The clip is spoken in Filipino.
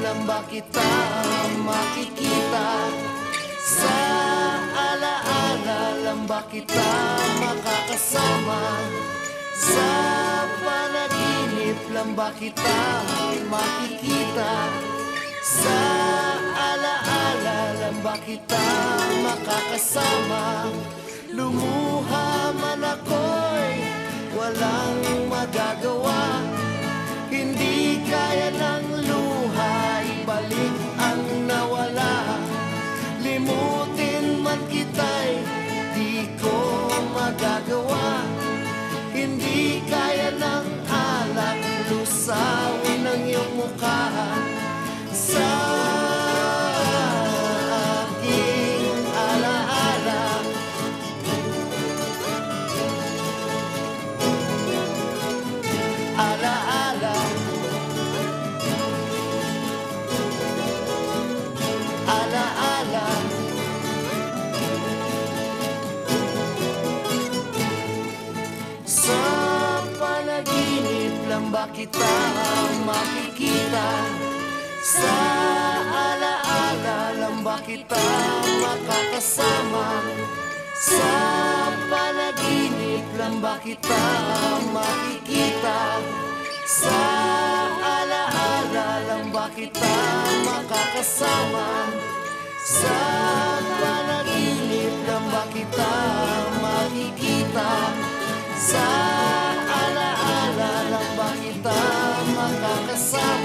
lang ba kita makikita? Sa alaala lang ba kita makakasama? Sa panaginip lang ba kita makikita? Sa alaala lang ba kita makakasama? Lumuha man ako'y walang magagawa. Hindi kaya ng luha ibalik ang nawala. Limutin man kita'y di ko magagawa. Hindi kaya ng alak lusawin ang iyong mukha sa aking alaala. Alaala, alaala. Sa panaginip lang ba kita makikita? Sa alaala lang ba kita makakasama? Sa panaginip lang ba kita makikita? Sa alaala lang ba kita makakasama? Sa panaginip lang ba kita makikita? Sa alaala lang ba kita makakasama?